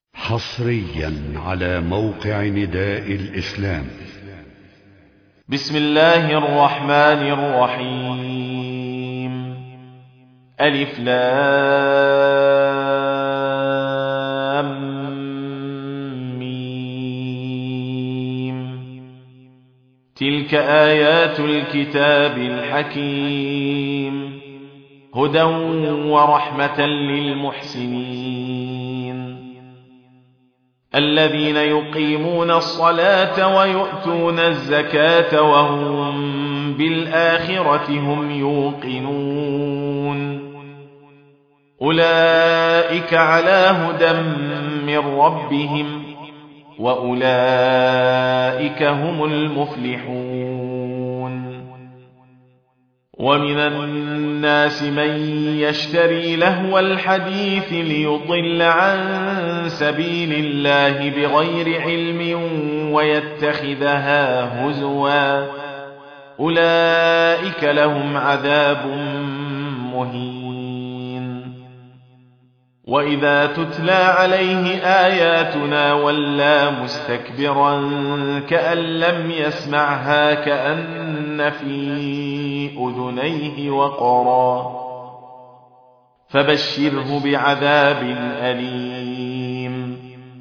حصريا على موقع نداء الإسلام. بسم الله الرحمن الرحيم. ألف لام ميم. تلك آيات الكتاب الحكيم، هدى ورحمة للمحسنين الذين يقيمون الصلاة ويؤتون الزكاة وهم بالآخرة هم يوقنون. أولئك على هدى من ربهم وأولئك هم المفلحون. ومن الناس من يشتري لهو الحديث ليضل عن سبيل الله بغير علم ويتخذها هزوا، أولئك لهم عذاب مهين. وإذا تتلى عليه آياتنا ولى مستكبرا كأن لم يسمعها كأن في أذنيه وقرا، فبشره بعذاب أليم.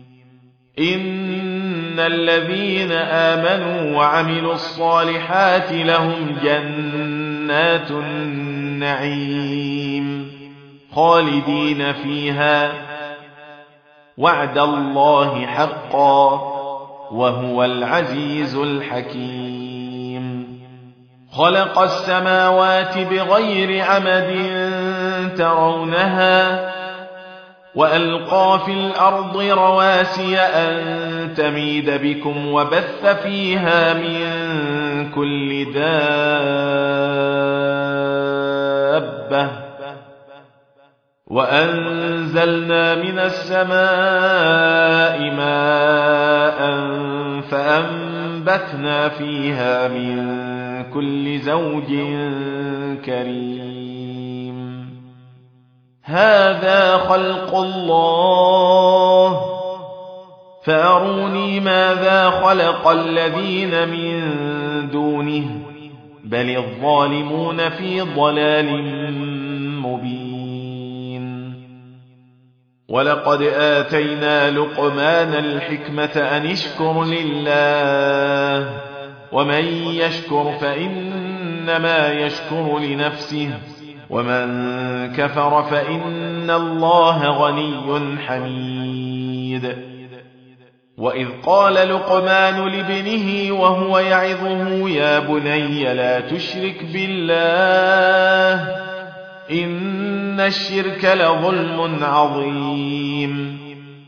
إن الذين آمنوا وعملوا الصالحات لهم جنات النعيم خالدين فيها، وعد الله حقا وهو العزيز الحكيم. خلق السماوات بغير عمد ترونها وألقى في الأرض رواسي أن تميد بكم وبث فيها من كل دابة، وأنزلنا من السماء ماء فأنبتنا فيها من كل زوج كريم. هذا خلق الله فأروني ماذا خلق الذين من دونه بل الظالمون في ضلال مبين. ولقد آتينا لقمان الحكمة أن اشكر لله ومن يشكر فإنما يشكر لنفسه ومن كفر فإن الله غني حميد. وإذ قال لقمان لابنه وهو يعظه يا بني لا تشرك بالله إن الشرك لظلم عظيم.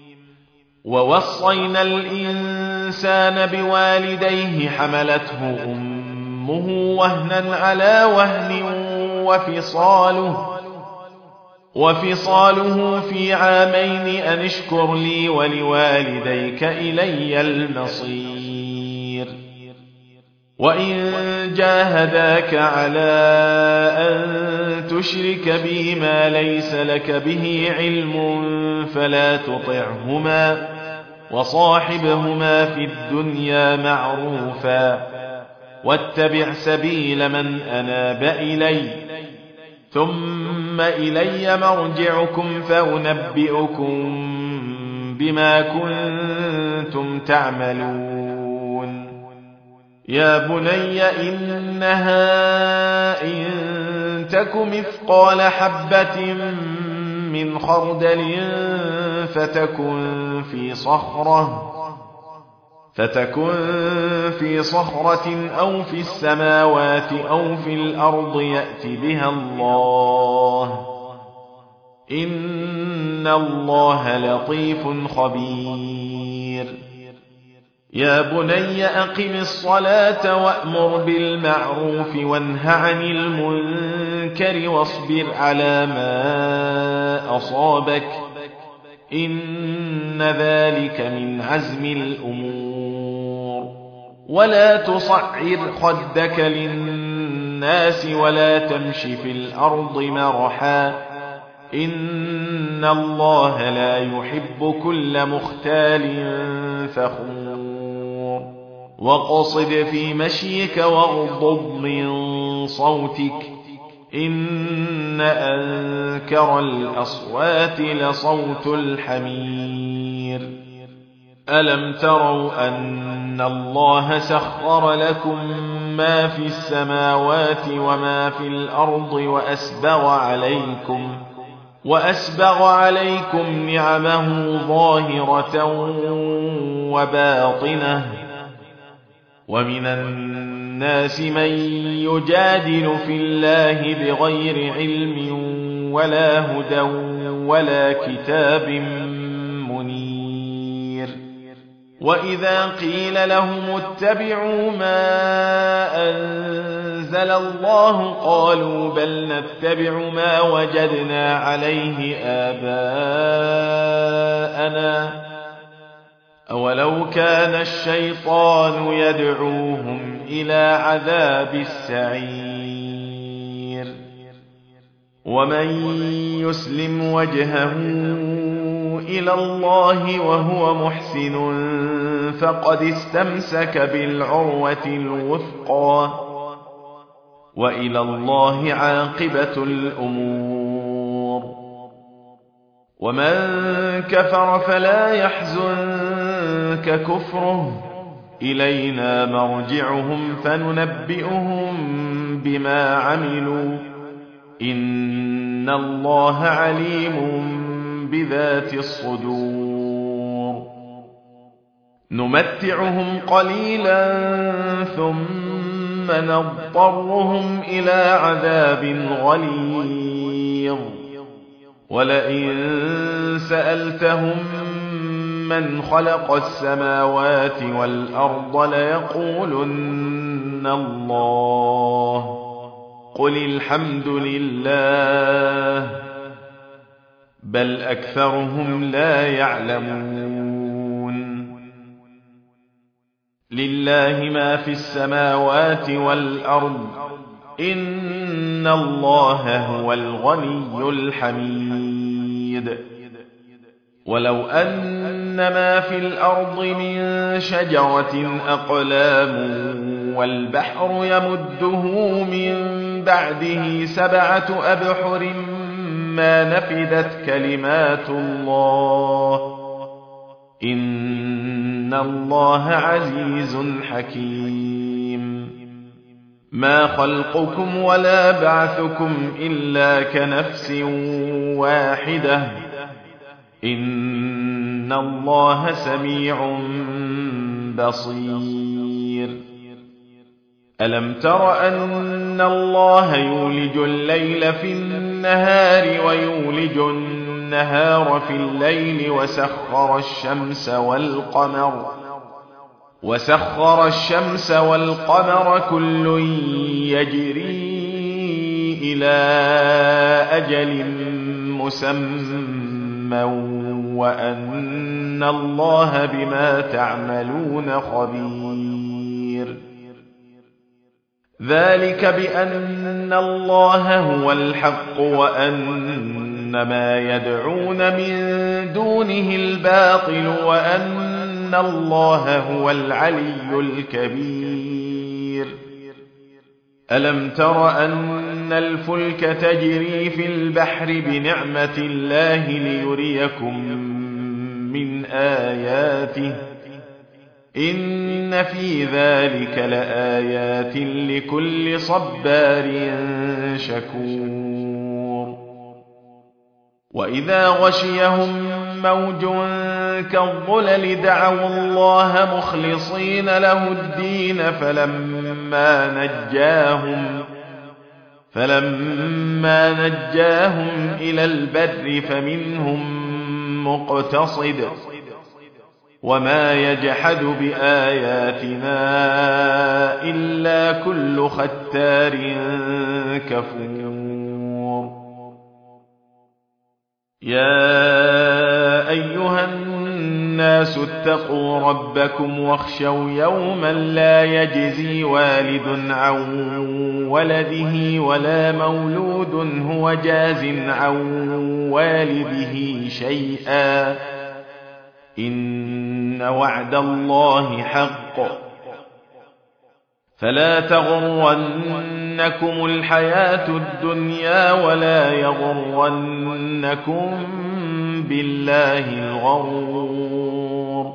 ووصينا الإنسان بوالديه حملته أمه وهنا على وهن وفصاله في عامين أن اشكر لي ولوالديك إلي المصير. وإن جاهداك على أن تشرك بي ما ليس لك به علم فلا تطعهما وصاحبهما في الدنيا معروفا واتبع سبيل من أناب إلي ثم إلي مرجعكم فأنبئكم بما كنتم تعملون. يا بني إنها إن تك مثقال حبة من خردل فتكن في صخرة أو في السماوات أو في الأرض يأت بها الله إن الله لطيف خبير. يا بني أقم الصلاة وأمر بالمعروف وانه عن المنكر واصبر على ما أصابك إن ذلك من عزم الأمور. ولا تصعر خدك للناس ولا تمش في الأرض مرحا إن الله لا يحب كل مختال فخور واقصد في مشيك واغضض من صوتك إن أنكر الأصوات لصوت الحمير ألم تروا أن الله سخر لكم ما في السماوات وما في الأرض وأسبغ عليكم نعمه ظاهرة وباطنة ومن الناس من يجادل في الله بغير علم ولا هدى ولا كتاب منير وإذا قيل لهم اتبعوا ما أنزل الله قالوا بل نتبع ما وجدنا عليه آباءنا أولو كان الشيطان يدعوهم إلى عذاب السعير ومن يسلم وجهه إلى الله وهو محسن فقد استمسك بالعروة الوثقى وإلى الله عاقبة الأمور ومن كفر فلا يحزنك كفره إلينا مرجعهم فننبئهم بما عملوا إن الله عليم بذات الصدور نمتعهم قليلا ثم نضطرهم إلى عذاب غليظ ولئن سألتهم من خلق السماوات والأرض ليقولن الله قل الحمد لله بل أكثرهم لا يعلمون لله ما في السماوات والأرض إن الله هو الغني الحميد ولو أن ما في الأرض من شجرة أقلام والبحر يمده من بعده 7 أبحر ما نفدت كلمات الله إن الله عزيز حكيم ما خلقكم ولا بعثكم إلا كنفس واحدة إن الله سميع بصير ألم تر أن الله يولج الليل في النهار ويولج النهار في الليل وسخر الشمس والقمر كل يجري إلى أجل مسمى وأن الله بما تعملون خبير ذلك بأن الله هو الحق وأن ما يدعون من دونه الباطل وأن الله هو العلي الكبير ألم تر أن الفلك تجري في البحر بنعمة الله ليريكم من آياته إن في ذلك لآيات لكل صبار شكور وإذا غشيهم موج كالظلل دعوا الله مخلصين له الدين فلما نجاهم إلى البر فمنهم مقتصد وما يجحد بآياتنا إلا كل ختار كفور يا أيها الناس اتقوا ربكم واخشوا يوما لا يجزي والد عن ولده ولا مولود هو جاز عن والده شيئا إن وعد الله حق فلا تغرنكم الحياة الدنيا ولا يغرنكم بالله الغرور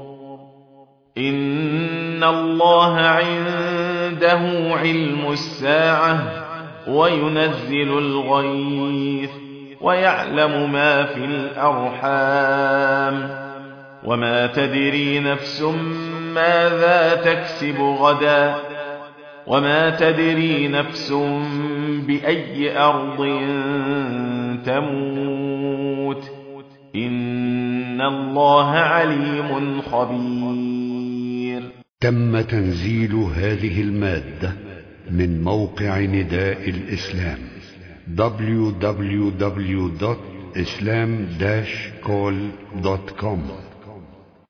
إن الله عنده علم الساعة وينزل الغيث ويعلم ما في الأرحام وما تدري نفس ماذا تكسب غدا وما تدري نفس بأي أرض تموت إن الله عليم خبير. تم تنزيل هذه المادة من موقع نداء الإسلام www.islam-call.com